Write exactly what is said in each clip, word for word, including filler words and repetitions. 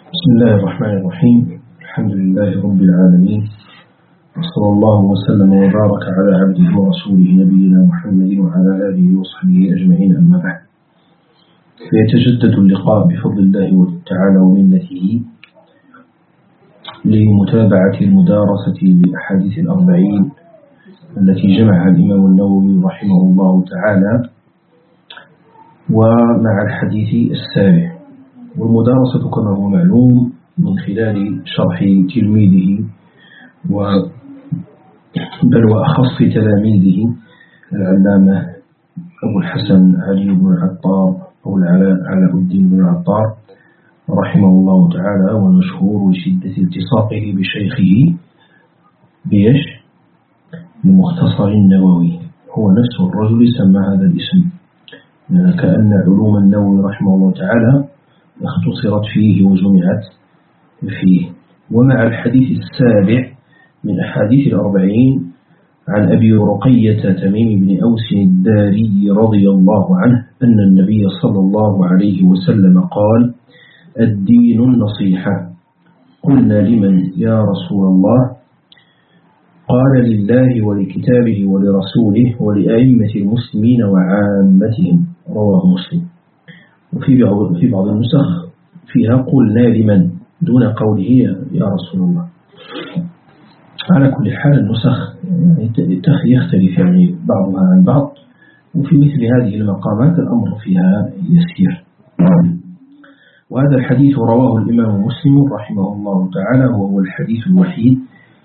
بسم الله الرحمن الرحيم. الحمد لله رب العالمين، وصلى الله وسلم وبارك على عبده ورسوله نبينا محمد وعلى آله وصحبه أجمعين، أما بعد، فيتجدد اللقاء بفضل الله تعالى ومنته لمتابعة المدارسة لأحاديث الأربعين التي جمعها الإمام النووي رحمه الله تعالى، ومع الحديث السابع. والمدارسة كما هو معلوم من خلال شرح تلميذه بل وأخص تلاميذه العلامة أبو الحسن علي بن العطار أو العلاء علاء الدين بن العطار رحمه الله تعالى، والمشهور لشدة التصاقه بشيخه بيش بمختصر النووي. هو نفس الرجل سمى هذا الاسم، كأن علوم النووي رحمه الله تعالى اختصرت فيه وجمعت فيه. ومع الحديث السابع من أحاديث الأربعين عن أبي رقية تميم بن أوس الداري رضي الله عنه أن النبي صلى الله عليه وسلم قال: الدين النصيحة. قلنا: لمن يا رسول الله؟ قال: لله ولكتابه ولرسوله ولأئمة المسلمين وعامتهم. رواه مسلم. وفي في بعض النسخ فيها قلنا لمن دون قوله يا رسول الله. على كل حال النسخ يختلف يعني بعضها عن بعض، وفي مثل هذه المقامات الأمر فيها يسير. وهذا الحديث رواه الإمام مسلم رحمه الله تعالى، وهو الحديث الوحيد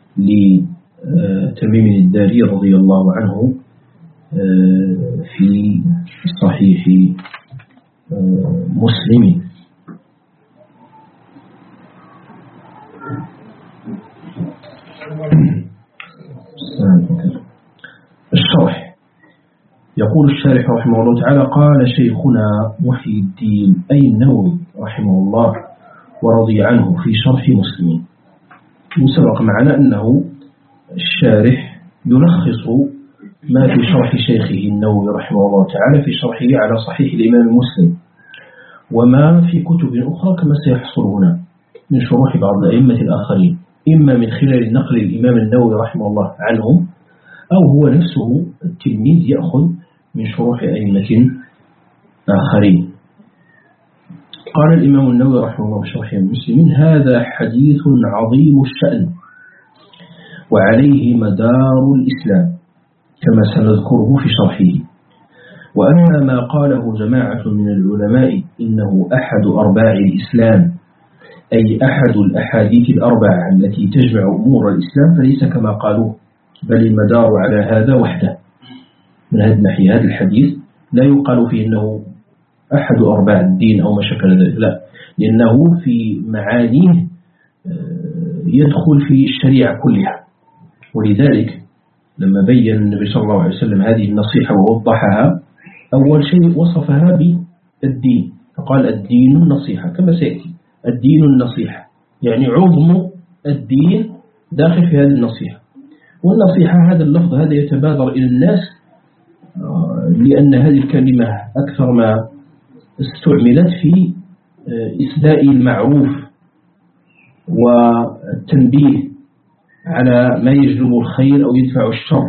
لتميم الداري رضي الله عنه في صحيح مسلم. الشرح. يقول الشارح رحمه الله تعالى: قال شيخنا محي الدين أي النووي رحمه الله ورضي عنه في شرح مسلم. وسبق معنا أنه الشارح يلخص ما في شرح شيخه النووي رحمه الله تعالى في شرحه على صحيح الإمام مسلم، وما في كتب أخرى كما سيحصل هنا من شروح بعض الأئمة الآخرين، إما من خلال نقل الإمام النووي رحمه الله عنهم، أو هو نفسه التلميذ يأخذ من شروح أئمة آخرين. قال الإمام النووي رحمه الله في شرح المسلمين: هذا حديث عظيم الشأن وعليه مدار الإسلام كما سنذكره في شرحه. وأما ما قاله جماعة من العلماء إنه أحد أرباع الإسلام، أي أحد الأحاديث الأربع التي تجمع أمور الإسلام، فليس كما قالوا، بل المدار على هذا وحده. من هذا الناحية هذا الحديث لا يقال فيه أنه أحد أرباع الدين أو ما شكل ذلك، لا، لأنه في معانيه يدخل في الشريعة كلها. ولذلك لما بين النبي صلى الله عليه وسلم هذه النصيحة ووضحها، أول شيء وصفها بالدين، فقال: الدين النصيحة، كما سيأتي. الدين النصيحة يعني عظم الدين داخل في هذه النصيحة. والنصيحة هذا اللفظ هذا يتبادر إلى الناس لأن هذه الكلمة أكثر ما استعملت في إسداء المعروف والتنبيه على ما يجلب الخير أو يدفع الشر،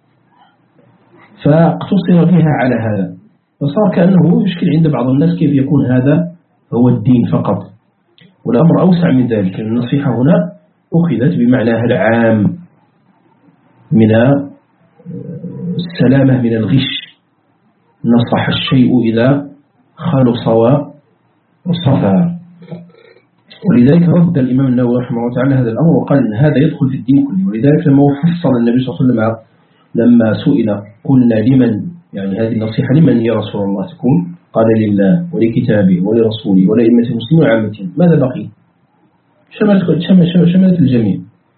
فاقتصر بها على هذا، فصار كأنه يشكل عند بعض الناس كيف يكون هذا هو الدين فقط. والأمر أوسع من ذلك. النصيحة هنا أخذت بمعناها العام من السلامة من الغش، نصح الشيء إذا خلص وصفى. ولذلك رد الإمام النووي رحمه الله تعالى هذا الأمر وقال إن هذا يدخل في الدين كله. ولذلك لما فصل النبي صلى الله عليه وسلم لما سئل: قلنا لمن يعني هذه النصيحة لمن يا رسول الله تكون؟ قال: لله ولكتابه ولرسوله ولأئمة المسلمين وعامتهم. ماذا بقي؟ شملت شملت الجميع.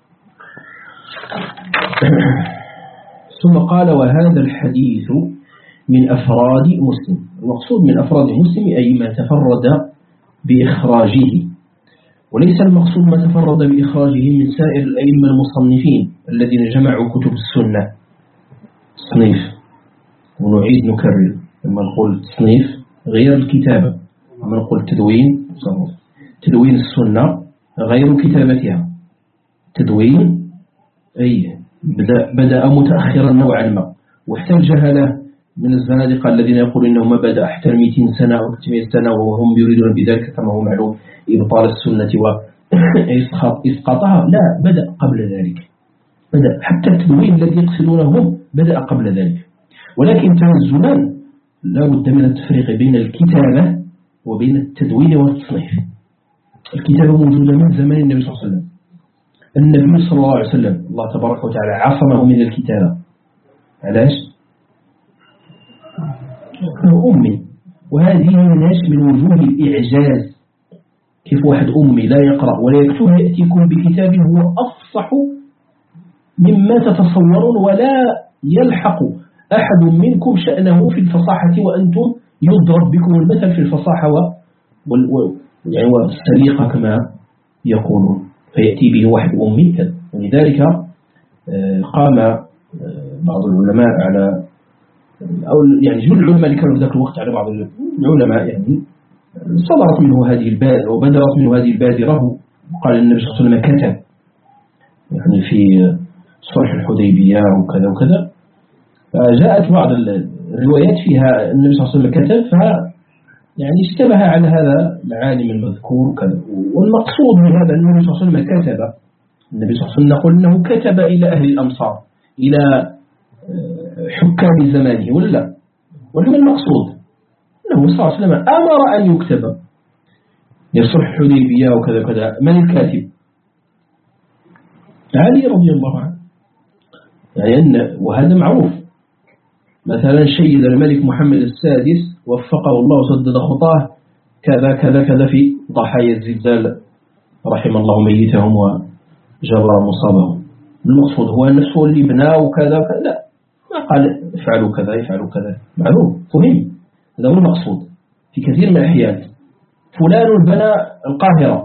ثم قال: وهذا الحديث من أفراد مسلم. المقصود من أفراد مسلم أي ما تفرد بإخراجه، وليس المقصود ما تفرد بإخراجه من سائر الأئمة المصنفين الذين جمعوا كتب السنة. تصنيف، ونعيد نكرر لما نقول تصنيف غير الكتابة، لما نقول تدوين تدوين السنة غير كتابتها. تدوين أي بدأ, بدأ متأخرا نوعا ما، وحتى الجهلة من الزنادقة الذين يقولون إنه ما بدأ حتى مئتين سنة أو ثلاثمئة سنة وهم يريدون بذلك كما هو معلوم إبطال السنة وإسقاطها. لا، بدأ قبل ذلك، بدأ حتى التدوين الذي يقصدونه هم بدأ قبل ذلك. ولكن تنزلا لا بد من التفريق بين الكتابة وبين التدوين والتصنيف. الكتابة موجودة من زمان النبي صلى الله عليه وسلم. النبي صلى الله عليه وسلم الله تبارك وتعالى عصمه من الكتابة. علاش؟ كانه أمي، وهذه مناش من وجوه الإعجاز. كيف واحد أمي لا يقرأ ولا يكتب يأتيكم بكتاب هو أفصح مما تتصورون ولا يلحق أحد منكم شأنه في الفصاحة وأنتم يضرب بكم المثل في الفصاحة والسليقة كما يقولون، فيأتي به واحد أمي كذا. ولذلك قام بعض العلماء على أو يعني جل العلماء اللي كانوا في ذاك الوقت على بعض العلماء يعني صدرت منه هذه البادرة وبدرت منه هذه البادرة، وقال النبي صلى الله عليه وسلم كتب يعني في صلح الحديبية وكذا وكذا. فجاءت بعض الروايات فيها النبي صلى الله عليه وسلم كتب، ف يعني اشتبه على هذا العالم المذكور وكذا. والمقصود من هذا أن النبي صلى الله عليه وسلم كتب، النبي صلى الله عليه وسلم نقول أنه كتب إلى أهل الأمصار إلى حكام زمانه ولا. ولكن المقصود أنه صلى الله عليه وسلم أمر أن يكتب لصلح الحديبية وكذا وكذا. من الكاتب؟ علي رضي الله عنه. يعني أن وهذا معروف. مثلا شيد الملك محمد السادس وفقه الله وسدد خطاه كذا كذا كذا في ضحايا الزلزال رحم الله ميتهم وجبر مصابهم. المقصود هو نفسه اللي بناه وكذا وكذا، لا، ما قال افعلوا كذا يفعلوا كذا. معلوم فهم، هذا هو المقصود. في كثير من الأحيان فلان بنى القاهرة،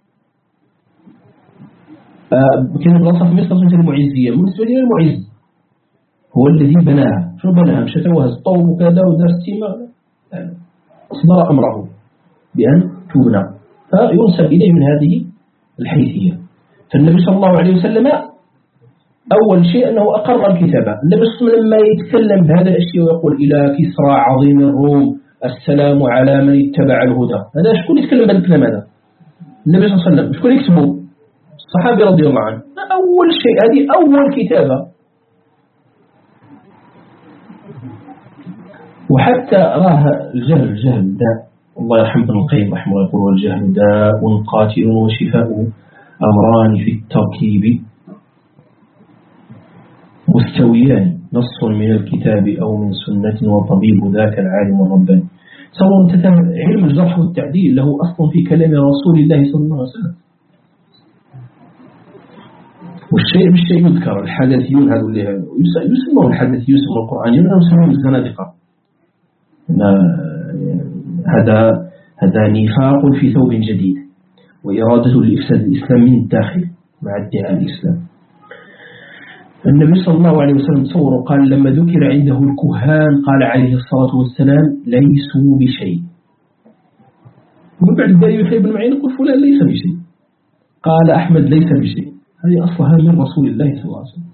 كانت بلاصة في مصر مثل المعزية، بالنسبة لي المعز هو الذي بناها. شو بناها؟ مشى توهز الطوب وكذا ودار ستيمة، أصدر أمره بأن تبنى، فينسب إليه من هذه الحيثية. فالنبي صلى الله عليه وسلم أول شيء أنه أقر الكتابة. النبي صلى الله عليه وسلم لما يتكلم بهذا الشيء ويقول إلى كسرى عظيم الروم السلام على من اتبع الهدى، هذا شكون يتكلم بهذا الكلام؟ هذا النبي صلى الله عليه وسلم. شكون يكتبه؟ الصحابي رضي الله عنه. أول شيء، هذه أول كتابة. وحتى راه الجهل الجهل داء، الله يرحم ابن القيم رحمه الله يقول والجهل داء قاتل وشفاؤه أمران في التركيب مستويان نص من الكتاب أو من سنة وطبيب ذاك العالم الرباني. تصور أنت علم الجرح والتعديل له أصل في كلام رسول الله صلى الله عليه وسلم. والشيء بالشيء يذكر. الحدثيون هذول اللي يسمون الحدثيون يسمون القرآنيون يسمون الزنادقة. هذا هذا نفاق في ثوب جديد وإرادة لإفساد الإسلام من الداخل مع ادعاء الإسلام. النبي صلى الله عليه وسلم تصور قال لما ذكر عنده الكهان قال عليه الصلاة والسلام ليسوا بشيء. ومن بعد ذلك يحيى بن معين يقول فلان ليس بشيء، قال أحمد ليس بشيء. هذه أصلها من رسول الله صلى الله عليه وسلم.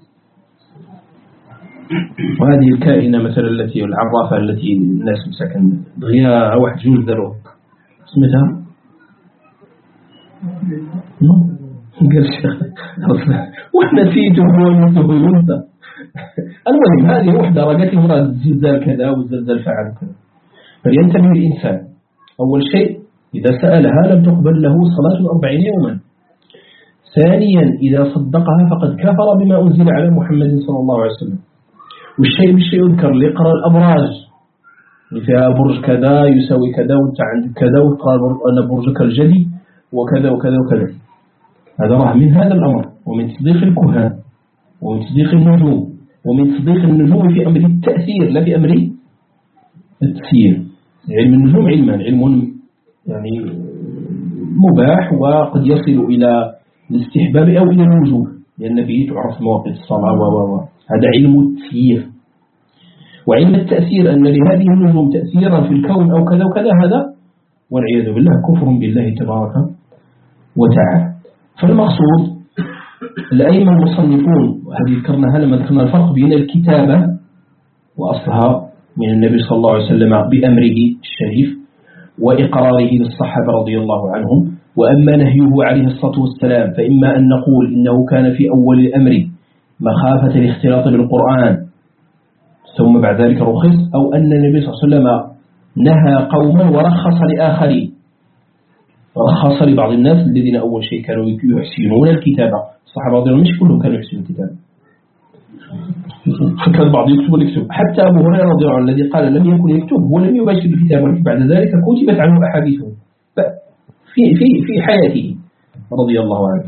وهذه الكائنة مثلا التي العرافة التي الناس مساكن دغيا واحد جوج داروه سميتها قال الشيخ ونسيته ونسيته. المهم هذه وحدة رقت لهم الزلزال كذا والزلزال فعل كذا. فلينتبه الإنسان أول شيء إذا سألها لم تقبل له صلاة أربعين يوما. ثانيا إذا صدقها فقد كفر بما أنزل على محمد صلى الله عليه وسلم. والشيء بالشيء يذكر اللي يقرأ الأبراج اللي فيها برج كذا يساوي كذا وانت عندك كذا وتقرأ أن برجك الجدي وكذا وكذا وكذا. هذا راه من هذا الأمر ومن تصديق الكهان ومن تصديق النجوم ومن تصديق النجوم في أمر التأثير لا في أمر التسيير. علم النجوم علمان علم يعني مباح وقد يصل إلى الاستحباب أو إلى الوجوب لأن فيه تعرف مواقف الصلاة و هذا علم التسيير. وعلم التأثير أن لهذه النجوم تأثيرا في الكون أو كذا وكذا، هذا والعياذ بالله كفر بالله تبارك وتعالى. فالمقصود الأئمة المصنفون، وهذه ذكرناها لما ذكرنا الفرق بين الكتابة وأصلها من النبي صلى الله عليه وسلم بأمره الشريف وإقراره للصحابة رضي الله عنهم، وأما نهيه عليه الصلاة والسلام فإما أن نقول إنه كان في أول الأمر مخافة الاختلاط بالقرآن ثم بعد ذلك رخص، أو أن النبي صلى الله عليه وسلم نهى قوما ورخص لآخرين، رخص لبعض الناس الذين أول شيء كانوا يحسنون الكتابة. الصحابة رضي الله عنهم مش كلهم كانوا يحسنون الكتابة، فكان البعض يكتب ويكتب، حتى أبو هريرة رضي الله عنه الذي قال لم يكن يكتب ولم يباشر الكتابة بعد ذلك كتبت عنه أحاديثه في في في حياته رضي الله عنه.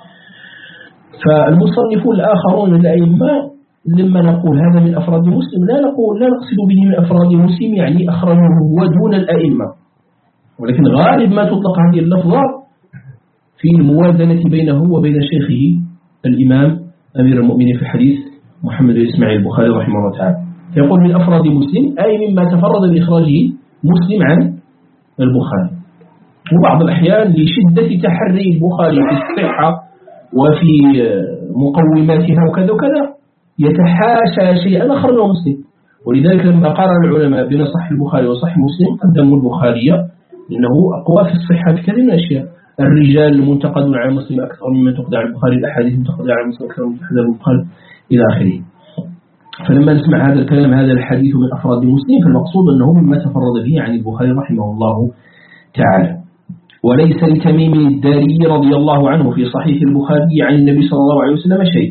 فالمصنفون الآخرون الأئمة لما نقول هذا من أفراد مسلم لا نقول لا نقصد به من أفراد مسلم يعني أخرجه هو دون الأئمة، ولكن غالب ما تطلق هذه اللفظة في الموازنة بينه وبين شيخه الإمام أمير المؤمنين في الحديث محمد بن إسماعيل البخاري رحمه الله تعالى، فيقول من أفراد مسلم أي مما تفرد بإخراجه مسلم عن البخاري. وبعض الأحيان لشدة تحري البخاري في الصحة وفي مقوماتها وكذا وكذا يتحاشى شيئا أخرجه مسلم، ولذلك لما قارن العلماء بين صحيح البخاري وصحيح مسلم قدموا البخاري لأنه أقوى في الصحة في كثير من الأشياء. الرجال المنتقدون على مسلم أكثر مما تقدر على البخاري، الأحاديث المنتقدة على مسلم أكثر مما تقدر على البخاري إلى آخره. فلما نسمع هذا الكلام هذا الحديث من أفراد مسلم فالمقصود أنه مما تفرد به عن البخاري رحمه الله تعالى. وليس لتميم الداري رضي الله عنه في صحيح البخاري عن النبي صلى الله عليه وسلم شيء،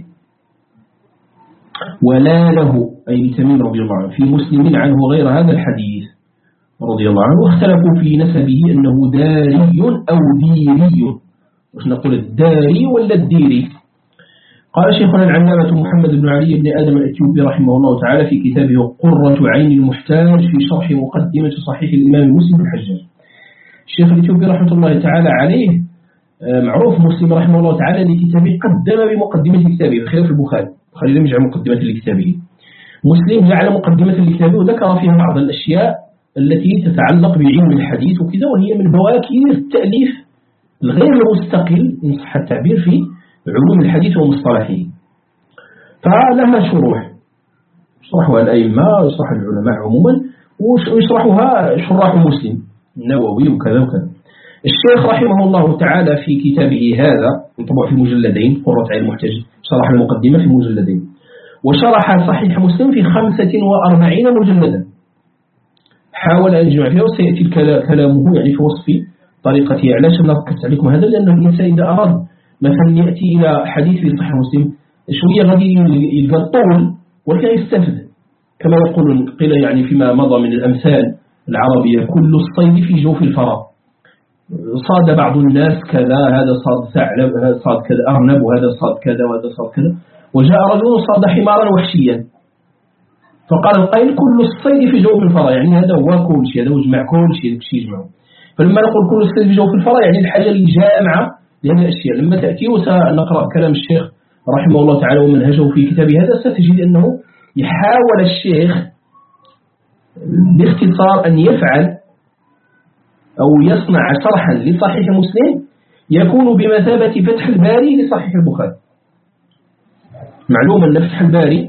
ولا له أي لتميم رضي الله عنه في مسلم عنه غير هذا الحديث رضي الله عنه. واختلفوا في نسبه أنه داري أو ديري، وش نقول الداري ولا الديري؟ قال شيخنا العلامة محمد بن علي بن آدم الأثيوبي رحمه الله تعالى في كتابه قرة عين المحتاج في شرح مقدمة صحيح الإمام مسلم الحجاج. الشيخ الأثيوبي رحمة الله تعالى عليه معروف مسلم رحمه الله تعالى لكتابه قدم بمقدمة كتابه بخلاف البخاري، البخاري لم يجعل مقدمة لكتابه، مسلم جعل مقدمة لكتابه وذكر فيها بعض الأشياء التي تتعلق بعلم الحديث وكذا، وهي من بواكير التأليف الغير المستقل إن صح التعبير في علوم الحديث ومصطلحه. فلها شروح يشرحها الأئمة ويشرح العلماء عموما ويشرحها شراح مسلم النووي وكذا وكذا. الشيخ رحمه الله تعالى في كتابه هذا مطبوع في مجلدين قرة عين المحتاج شرح المقدمة في مجلدين، وشرح صحيح مسلم في خمسة وأربعين مجلدا، حاول أن يجمع فيها وسيأتي كلامه يعني في وصف طريقته. علاش أنا ركزت عليكم هذا؟ لأن الإنسان إذا أراد مثلا يأتي إلى حديث في صحيح مسلم شوية غادي يلقى الطول ولكن يستفد، كما يقول قيل يعني فيما مضى من الأمثال العربية كل الصيد في جوف الفراغ. صاد بعض الناس كذا، هذا صاد ثعلب، هذا صاد كذا أرنب، وهذا صاد كذا وهذا صاد كذا، وجاء رجل صاد حمارا وحشيا فقال القائل كل الصيد في جوف الفراغ، يعني هذا هو كل شيء، هذا هو جمع كل شيء شيء يجمعه. فلما نقول كل الصيد في جوف الفراغ يعني الحاجة اللي جامعة لهذه الأشياء. لما تأتي وسنقرأ كلام الشيخ رحمه الله تعالى ومنهجه في كتابه هذا ستجد أنه يحاول الشيخ باختصار أن يفعل أو يصنع شرحا لصحيح مسلم يكون بمثابة فتح الباري لصحيح البخاري. معلوم أن فتح الباري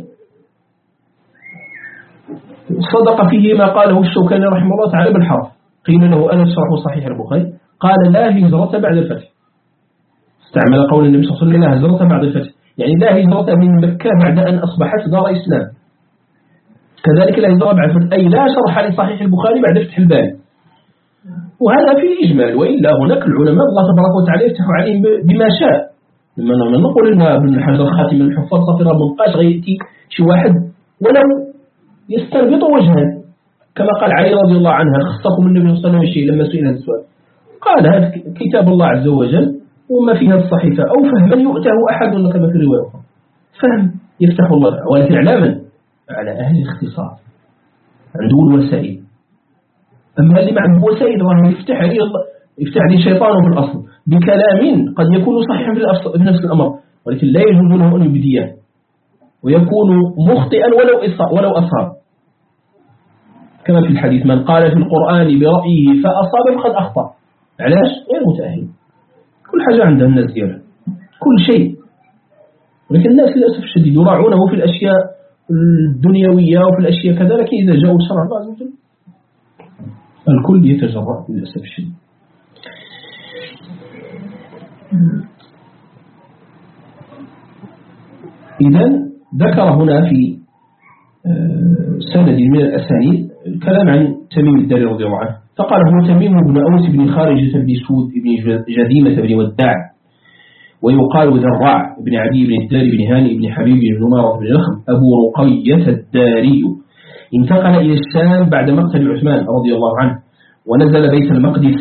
صدق فيه ما قاله الشوكاني رحمه الله تعالى بالحرف، قيل له أنا شرح صحيح البخاري قال لا هجرة بعد الفتح، استعمل قول النبي صلى الله عليه وسلم لا هجرة بعد الفتح، يعني لا هجرة من مكة بعد أن أصبحت دار إسلام، كذلك لا هجرة بعد الفتح أي لا شرح لصحيح البخاري بعد فتح الباري. وهذا في الإجمال، وإلا هناك العلماء الله تبارك وتعالى يفتح عليهم بما شاء. لما نقول إن ابن حجر خاتم الحفاظ صفير منقاش غيأتي شي واحد ولو يستربط وجها كما قال علي رضي الله عنه خصكم النبي صلى الله عليه وسلم لما سئل هذا السؤال قال هذا كتاب الله عز وجل وما فيها الصحيفة أو فهما يؤته أحد كما في رواية أخرى، فهم يفتح الله، ولكن على على أهل الاختصار عنده الوسائل. أما اللي ما عنده وسائل راه يفتح عليه الله يفتح عليه شيطانه في الأصل بكلام قد يكون صحيحا في نفس الأمر ولكن لا يجوز له أن يبديه ويكون مخطئا ولو ولو أصاب، كما في الحديث من قال في القرآن برأيه فأصاب فقد أخطأ. علاش؟ غير متأهل. كل حاجة عندها الناس ديالها كل شيء، ولكن الناس للأسف الشديد يراعونه في الأشياء الدنيوية وفي الأشياء كذا، لكن إذا جاءوا الشرع الله عز وجل الكل يتجرأ للأسف الشديد. إذن ذكر هنا في سند من الأسانيد الكلام عن تميم الداري رضي الله عنه، فقال هو تميم بن أوس بن خارجة بن سود بن جذيمة بن وداع، ويقال ذراع بن عدي بن الداري بن هاني بن حبيب بن نمارة بن لخم أبو رقية الداري، انتقل إلى الشام بعد مقتل عثمان رضي الله عنه ونزل بيت المقدس،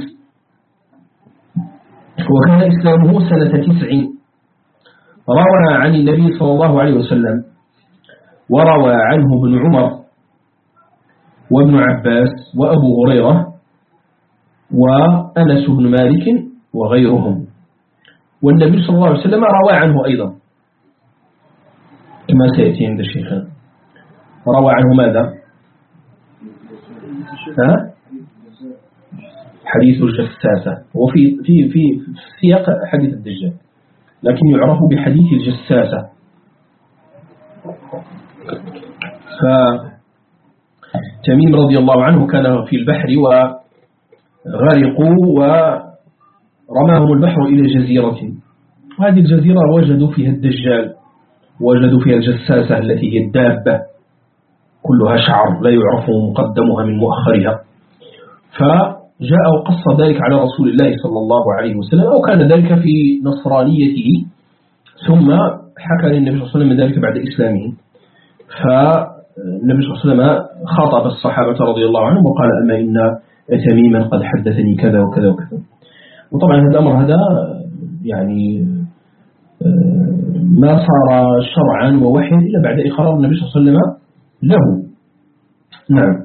وكان إسلامه سنة تسع. روى عن النبي صلى الله عليه وسلم وروى عنه ابن عمر وابن عباس وأبو هريرة وأنس بن مالك وغيرهم، والنبي صلى الله عليه وسلم روى عنه أيضا كما سيأتي عند الشيخان. روى عنه ماذا؟ ها؟ حديث الجساسة، وفي في في سياق حديث الدجال، لكن يعرف بحديث الجساسة. فتميم رضي الله عنه كان في البحر وغرقوا ورماهم البحر إلى جزيرة، وهذه الجزيرة وجدوا فيها الدجال، وجدوا فيها الجساسة التي هي الدابة كلها شعر لا يعرف مقدمها من مؤخرها، فجاء وقص ذلك على رسول الله صلى الله عليه وسلم، أو كان ذلك في نصرانيته، ثم حكى للنبي صلى الله عليه وسلم ذلك بعد إسلامه. فالنبي صلى الله عليه وسلم خاطب الصحابة رضي الله عنهم وقال أما إن تميما قد حدثني كذا وكذا وكذا. وطبعا هذا الأمر هذا يعني ما صار شرعا ووحيا إلا بعد إقرار النبي صلى الله عليه وسلم له. نعم.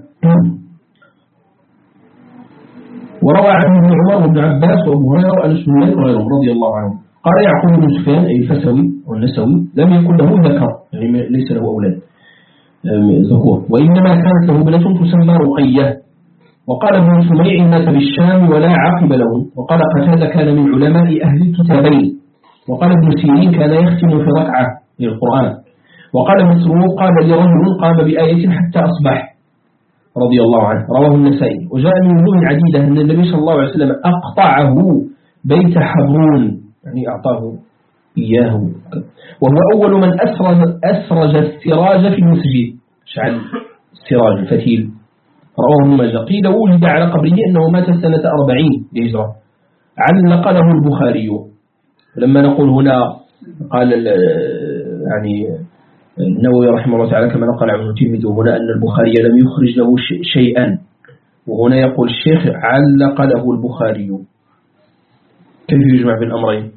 وروى عنه ابن عمر وابن عباس وابو هريره وانس بن مالك وغيرهم رضي الله عنهم. قال يعقوب بن سفيان أي الفسوي والنسوي لم يكن له ذكر، يعني ليس له أولاد ذكور، وإنما كانت له بنة تسمى رقية. وقال ابن سميع مات بالشام ولا عقب له. وقال قتادة كان من علماء أهل الكتابين. وقال ابن سيرين كان يختم في ركعة للقرآن. وقال مسروق قال لرجل قام بآية حتى أصبح رضي الله عنه، رواه النسائي. وجاء من وجوه عديدة أن النبي صلى الله عليه وسلم أقطعه بيت حبرون، يعني أعطاه إياه، وهو أول من أسرج, أسرج السراج في المسجد، شعل السراج الفتيل. رواه ابن ماجه. قيل وجد على قبره أنه مات سنة أربعين للهجرة، علق له البخاري. لما نقول هنا قال يعني النووي رحمه الله تعالى كما نقل عنه الترمذي هنا أن البخاري لم يخرج له شيئا، وهنا يقول الشيخ علق له البخاري. كيف يجمع بين الأمرين؟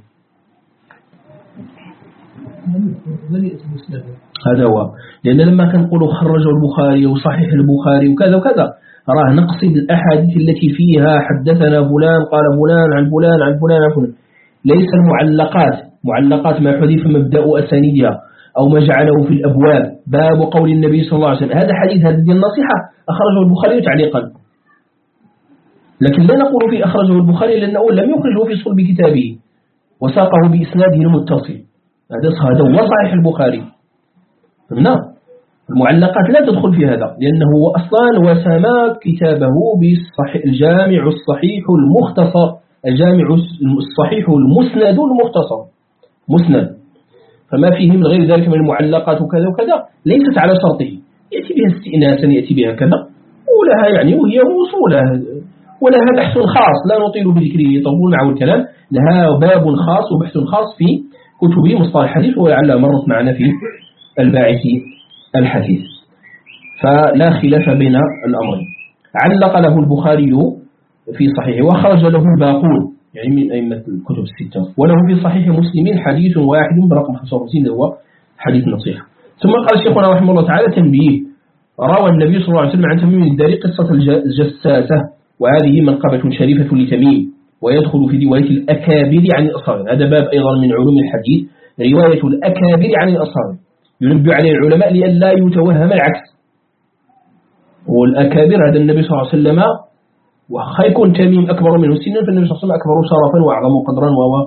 هذا هو، لأن لما كنقولوا خرجه البخاري وصحيح البخاري وكذا وكذا راه نقصد الأحاديث التي فيها حدثنا فلان قال فلان عن فلان عن فلان عن فلان، ليس المعلقات. معلقات ما حذف مبدأ أسانيدها أو ما جعله في الأبواب، باب قول النبي صلى الله عليه وسلم، هذا حديث هذه النصيحة أخرجه البخاري تعليقا، لكن لا نقول فيه أخرجه البخاري لأنه لم يخرجه في صلب كتابه وساقه بإسناده المتصل، هذا هو صحيح البخاري. فهمنا؟ المعلقات لا تدخل في هذا، لأنه أصلا وسمى كتابه بالصحيح الجامع الصحيح المختصر، الجامع الصحيح المسند المختصر مسند، فما فيه من غير ذلك من المعلقات وكذا وكذا ليست على شرطه، يأتي بها استئناسا يأتي بها كذا، ولها يعني وهي موصولة ولها بحث خاص لا نطيل بذكره طول معه الكلام، لها باب خاص وبحث خاص في كتب مصطلح الحديث، ولعلها مرت معنا في الباعث الحديث، فلا خلاف بين الأمرين. علق له البخاري في صحيحه وخرج له الباقون يعني من أئمة الكتب الستة، وله في صحيح مسلم حديث واحد برقم خمسة وخمسين هو حديث نصيحة. ثم قال شيخنا رحمه الله تعالى تنبيه، روى النبي صلى الله عليه وسلم عن تميم الداري قصة الجساسة، وهذه منقبة شريفة لتميم، ويدخل في رواية الأكابر عن الأصاغر. هذا باب أيضا من علوم الحديث، رواية الأكابر عن الأصاغر، ينبه عليه العلماء لئلا يتوهم العكس. والأكابر هذا النبي صلى الله عليه وسلم وخيكون تميم أكبر منه سنا، فالنبي صلى الله عليه وسلم أكبر شرفا وأعظم قدرا وهو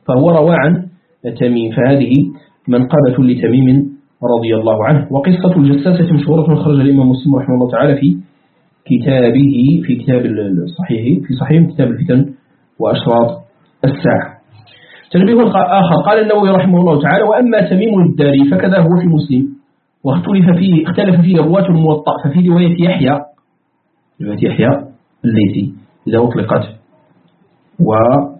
فهو روى عن تميم، فهذه منقبة لتميم رضي الله عنه. وقصة الجساسة مشهورة، خرج الإمام مسلم رحمه الله تعالى في كتابه في كتاب الصحيح في صحيح كتاب الفتن وأشراط الساعة. تنبيه آخر، قال النووي رحمه الله تعالى: وأما تميم الداري فكذا هو في مسلم، واختلف فيه اختلف فيه رواة الموطأ، ففي رواية يحيى رواية يحيى الليثي إذا أطلقت، و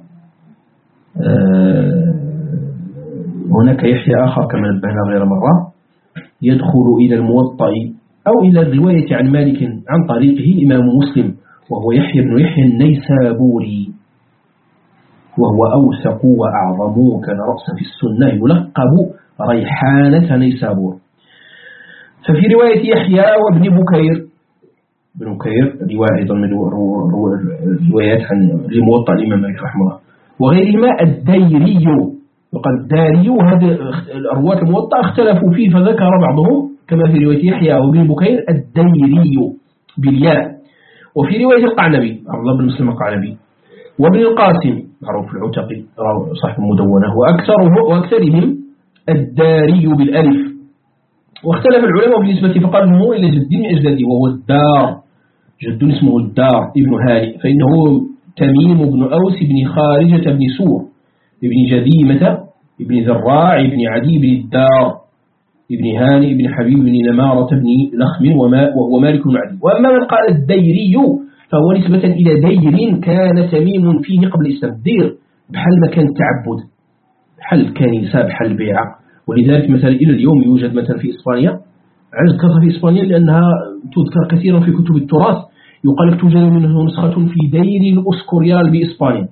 هناك يحيى آخر كما نبهنا غير مرة يدخل إلى الموطأ أو إلى الرواية عن مالك عن طريقه إمام مسلم، وهو يحيى بن يحيى النيسابوري، وهو أوثق وأعظم، كان رأسا في السنة، يلقب ريحانة نيسابور. ففي رواية يحيى وابن بكير بن بكير رواية أيضا من روايات عن لموطأ الإمام مالك رحمه الله وغيرهما الديري، وقال الداري، هذا الرواة الموطأ اختلفوا فيه، فذكر بعضهم كما في رواية يحيى وابن بكير الديري بالياء. وفي رواية القعنبي عبد الله بن مسلم القعنبي وابن القاسم معروف العتقي صاحب المدونة، وأكثره وأكثرهم الداري بالألف. واختلف العلماء بالنسبة، فقال هو إلى جد من أجداده، وهو الدار، جد اسمه الدار ابن هاني، فإنه تميم بن أوس بن خارجة بن سور ابن جذيمة ابن ذراع ابن عدي بن الدار ابن هاني ابن حبيب بن نمارة بن لخم، وهو مالك بن عدي. وأما من قال الديري فهو نسبة إلى دير كان تميم فيه قبل الإسلام. دير بحال مكان التعبد، بحال الكنيسة، بحال البيعة. ولذلك مثلا إلى اليوم يوجد مثلا في إسبانيا، عز ذكرتها في إسبانيا لأنها تذكر كثيرا في كتب التراث، يقال لك توجد منه نسخة في دير الأسكوريال بإسبانيا.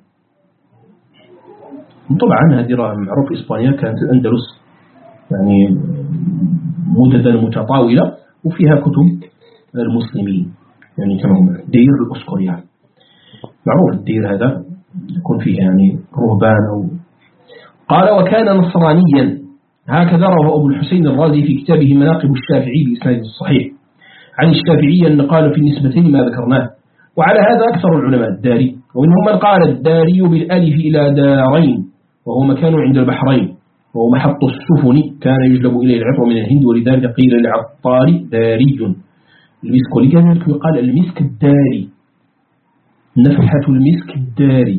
طبعا هذه معروف إسبانيا كانت الأندلس يعني مددا متطاولة وفيها كتب المسلمين، يعني كما هم دير الأسكوريال معروف. الدير هذا يكون فيه يعني رهبان أو. قال: وكان نصرانيا، هكذا رواه أبو الحسين الرازي في كتابه مناقب الشافعي بإسناد الصحيح عن الشافعي أن قال في النسبتين ما ذكرناه. وعلى هذا أكثر العلماء الداري، ومنهم من قال الداري بالألف إلى دارين، وهو مكان عند البحرين، وهو محط السفن كان يجلب إليه العطر من الهند، ولذلك قيل للعطار داري. المسك، ولذلك يقال المسك الداري، نفحة المسك الداري.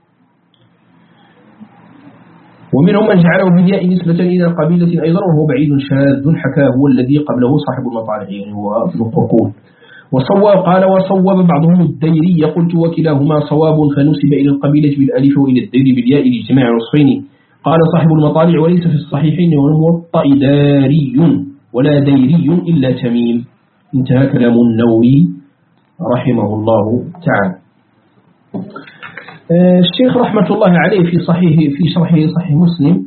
ومنهم من جعله بالياء نسبة إلى قبيلة أيضا، وهو بعيد شاذ حكاه هو الذي قبله صاحب المطالع، يعني هو ابن قرقون. وصواب قال وصواب بعضهم الديري، قلت وكلاهما صواب، فنسب إلى القبيلة بالألف وإلى الدير بالياء لاجتماع الوصفين. قال صاحب المطالع: وليس في الصحيحين والموطأ داري ولا ديري إلا تميم. انتهى كلام النووي رحمه الله تعالى. الشيخ رحمة الله عليه في صحيح في شرحه صحيح مسلم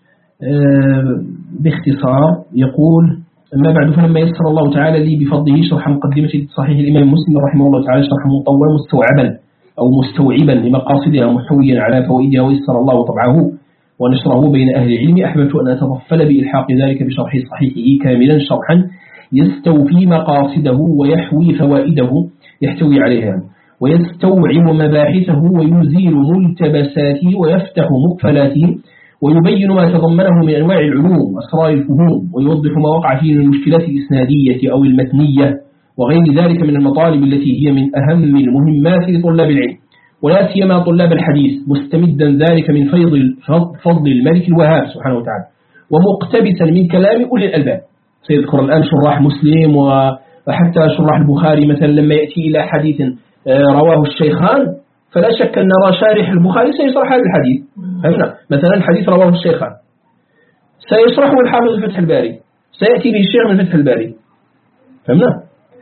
باختصار يقول: أما بعد، فلما يسر الله تعالى لي بفضله شرح مقدمة صحيح الإمام مسلم رحمه الله تعالى شرحا مطولا مستوعبا أو مستوعبا لمقاصدها محتويا على فوائدها، ويسر الله طبعه ونشره بين أهل العلم، أحببت أن أتطفل بإلحاق ذلك بشرح صحيحه كاملا، شرحا يستوفي مقاصده ويحوي فوائده يحتوي عليها، ويستوعب مباحثه ويزيل ملتبساته ويفتح مقفلاته، ويبين ما تضمنه من أنواع العلوم وأسرار الفهوم، ويوضح ما وقع فيه من المشكلات الإسنادية أو المتنية وغير ذلك من المطالب التي هي من أهم المهمات لطلاب العلم، ولا سيما طلاب الحديث، مستمدا ذلك من فيض فضل الملك الوهاب سبحانه وتعالى، ومقتبسا من كلام أولي الألباب. سيذكر الآن شراح مسلم وحتى شراح البخاري مثلا، لما يأتي إلى حديث رواه الشيخان فلا شك أن شارح البخاري سيشرح هذا الحديث. فهمنا؟ مثلا حديث رواه الشيخان سيشرحه الحافظ في فتح الباري، سيأتي به الشيخ من فتح الباري. فهمنا؟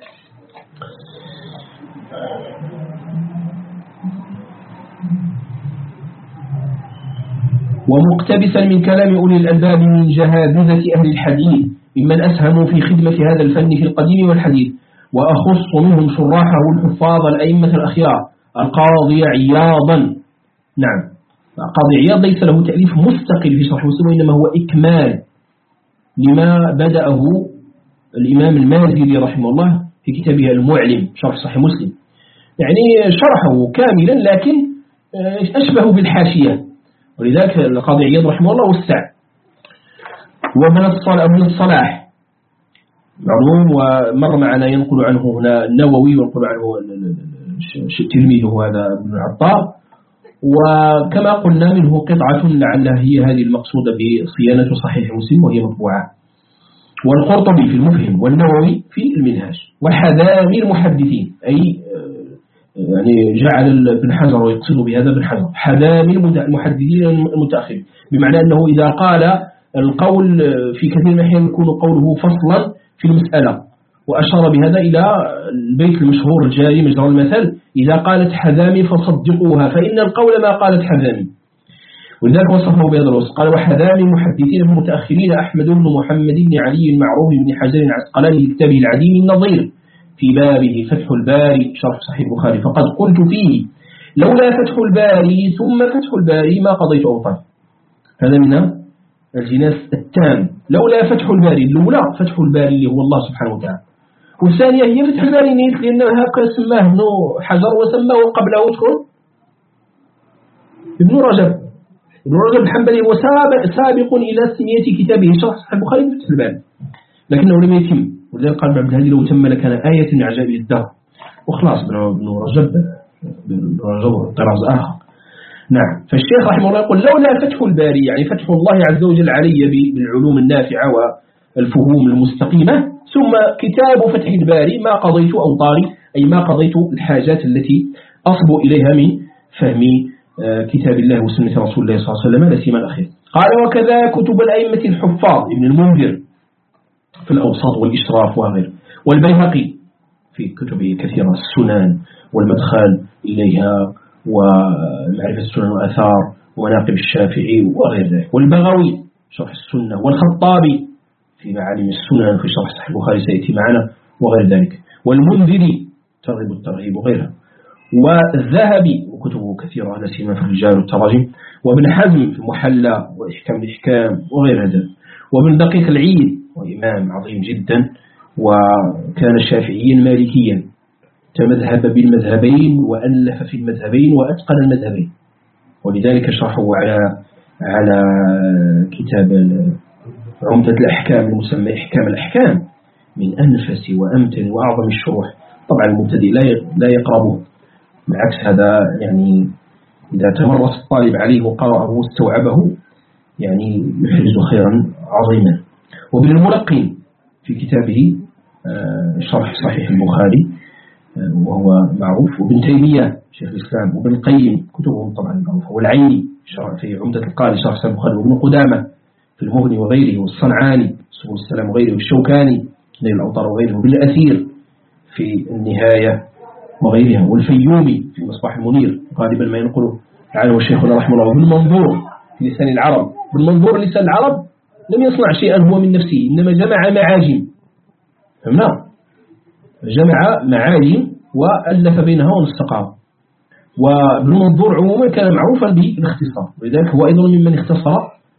ومقتبسا من كلام أولي الألباب من جهابذة أهل الحديث ممن أسهموا في خدمة هذا الفن في القديم والحديث، وأخص منهم شراحه الحفاظ الأئمة الأخيار القاضي عياضا. نعم، القاضي عياض ليس له تأليف مستقل في شرح مسلم، وإنما هو إكمال لما بدأه الإمام المازري رحمه الله في كتابه المعلم شرح صحيح مسلم، يعني شرحه كاملا لكن أشبه بالحاشية، ولذلك القاضي عياض رحمه الله وسع. وابن الصلاح معلوم، ومر معنا ينقل عنه هنا النووي وينقل عنه تلميذه هذا ابن العطار. وكما قلنا منه قطعة لعلها هي هذه المقصودة بصيانة صحيح مسلم وهي مطبوعة. والقرطبي في المفهم، والنووي في المنهاج، وحذامي المحدثين، أي يعني جعل ابن حجر ويقصد بهذا ابن حجر حذامي المحدثين المتأخرين، بمعنى أنه إذا قال القول في كثير من الأحيان يكون قوله فصلا في المسألة، وأشار بهذا إلى البيت المشهور الجاري مجرى المثل: إذا قالت حذامي فصدقوها فإن القول ما قالت حذامي. ولذلك وصفه بهذا الوصف، قال: وحذامي المحدثين المتأخرين أحمد بن محمد بن علي المعروف بن حجر العسقلاني في كتابه العديم النظير في بابه فتح الباري شرح صحيح البخاري، فقد قلت فيه: لولا فتح الباري ثم فتح الباري ما قضيت أوطان. هذا من الجناس التام. لولا فتح الباري، الأولى فتح الباري اللي هو الله سبحانه وتعالى، والثانية هي فتح الباري نيت، لأنه هكذا سماه ابن حجر وسماه قبله تكون ابن رجب. ابن رجب الحنبلي هو سابق إلى سمية كتابه شرح صحيح البخاري فتح الباري، لكنه لم يتم. ولذلك قال ابن الهادي: لو تم لكان آية من عجائب الدهر. وخلاص ابن رجب ابن رجب طراز آخر. نعم. فالشيخ رحمه الله يقول: لولا فتح الباري، يعني فتح الله عز وجل علي بالعلوم النافعة والفهوم المستقيمة، ثم كتاب فتح الباري ما قضيت أوطاري، أي ما قضيت الحاجات التي أصب إليها من فهم كتاب الله وسنة رسول الله صلى الله عليه وسلم لا سيما الأخير. قال: وكذا كتب الأئمة الحفاظ ابن المنذر في الأوساط والإشراف وغيره، والبيهقي في كتبه كثيرة، السنن والمدخل إليها ومعرفة السنن والآثار ومناقب الشافعي وغير ذلك، والبغوي شرح السنة، والخطابي في معالم السنن في شرح صحيح البخاري سيأتي معنا وغير ذلك، والمنذري ترغيب الترهيب وغيرها، والذهبي وكتبه كثيرة لا سيما في الرجال والتراجم، وابن حزم في المحلى وإحكام الإحكام وغير هذا، وابن دقيق العيد وإمام عظيم جدا، وكان شافعيا مالكيا، تمذهب بالمذهبين وألف في المذهبين وأتقن المذهبين، ولذلك شرحه على على كتاب عمدة الأحكام المسمى إحكام الأحكام من أنفس وأمتن وأعظم الشروح. طبعا المبتدئ لا يقربه، بالعكس هذا يعني إذا تمرس الطالب عليه وقرأه واستوعبه يعني يحرز خيرا عظيما. وابن الملقن في كتابه شرح صحيح البخاري وهو معروف، وابن تيمية شيخ الإسلام، وابن القيم كتبهم طبعا معروفة، والعيني في عمدة القاري شرح صحيح البخاري، وابن قدامة في المغني وغيره، والصنعاني سبل السلام وغيره، والشوكاني نيل الأوطار وغيره، وابن الأثير في النهاية وغيرها، والفيومي في مصباح المنير غالبا ما ينقله عنه شيخنا رحمه الله، وابن منظور في لسان العرب. ابن منظور لسان العرب لم يصنع شيئا هو من نفسه، إنما جمع معاجم، فهمنا؟ جمع معاجم وألف بينها ونسقها. وابن منظور عموما كان معروفا بالاختصار، ولذلك هو أيضا ممن اختصر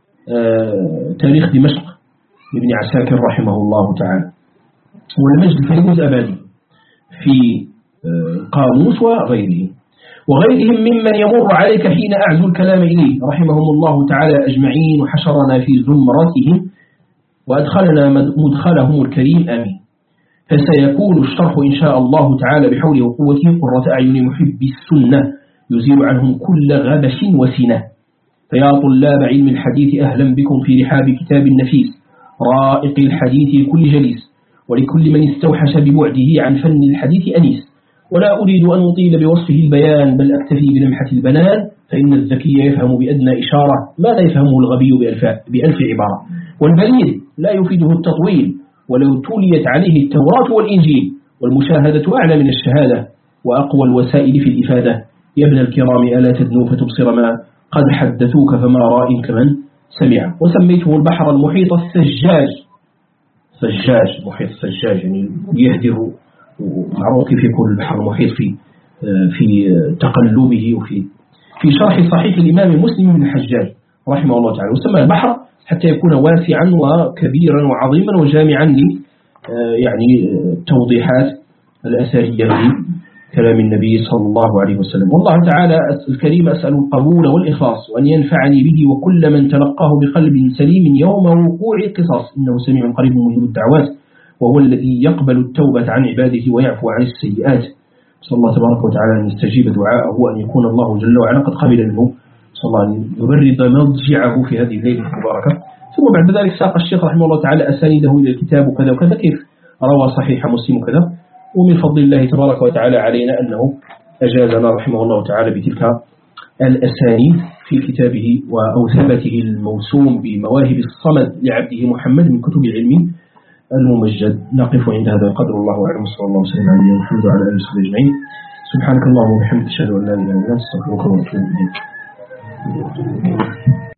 آه تاريخ دمشق لابن عساكر رحمه الله تعالى. والمجد الفيروز أبادي في آه قاموس وغيره، وغيرهم ممن يمر عليك حين أعزو الكلام إليه رحمهم الله تعالى أجمعين، وحشرنا في زمرتهم وأدخلنا مدخلهم الكريم آمين. فسيكون الشرح إن شاء الله تعالى بحوله وقوته قرة أعين محب السنة يزيل عنهم كل غبش وسنة. فيا طلاب علم الحديث أهلا بكم في رحاب كتاب النفيس رائق الحديث لكل جليس، ولكل من استوحش ببعده عن فن الحديث أنيس. ولا أريد أن أطيل بوصفه البيان، بل أكتفي بلمحة البنان، فإن الذكي يفهم بأدنى إشارة ما لا يفهمه الغبي بألف عبارة. والبليد لا يفيده التطويل، ولو توليت عليه التوراة والإنجيل، والمشاهدة أعلى من الشهادة وأقوى الوسائل في الإفادة. يا ابن الكرام ألا تدنو فتبصر ما قد حدثوك، فما راء كمن سمع. وسميته البحر المحيط السجاج، سجاج محيط السجاج يعني يهدر، ومعروف كيف يكون البحر المحيط في في تقلبه وفي في شرح صحيح الإمام مسلم بن الحجاج رحمه الله تعالى. وسمى البحر حتى يكون واسعا وكبيرا وعظيما وجامعا ل يعني التوضيحات الأثرية كلام النبي صلى الله عليه وسلم. والله تعالى الكريم أسأل القبول والإخلاص وأن ينفعني به وكل من تلقاه بقلب سليم يوم وقوع القصاص، إنه سميع قريب مجيب الدعوات، وهو الذي يقبل التوبة عن عباده ويعفو عن السيئات. صلى الله تبارك وتعالى أن يستجيب دعاءه وأن يكون الله جل وعلا قد قبل منه، صلى الله أن يبرد مضجعه في هذه الليلة المباركة. ثم بعد ذلك ساق الشيخ رحمه الله تعالى أسانيده إلى الكتاب وكذا وكذا، كيف روى صحيح مسلم وكذا. ومن فضل الله تبارك وتعالى علينا أنه أجازنا رحمه الله تعالى بتلك الأسانيد في كتابه وأوثبته الموسوم بمواهب الصمد لعبده محمد من كتب العلم الممجد. نقف عند هذا القدر، الله أعلم، صلى الله وسلم على نبينا محمد وعلى آله وصحبه أجمعين. سبحانك اللهم وبحمدك أشهد أن لا إله إلا أنت أستغفرك وأتوب إليك.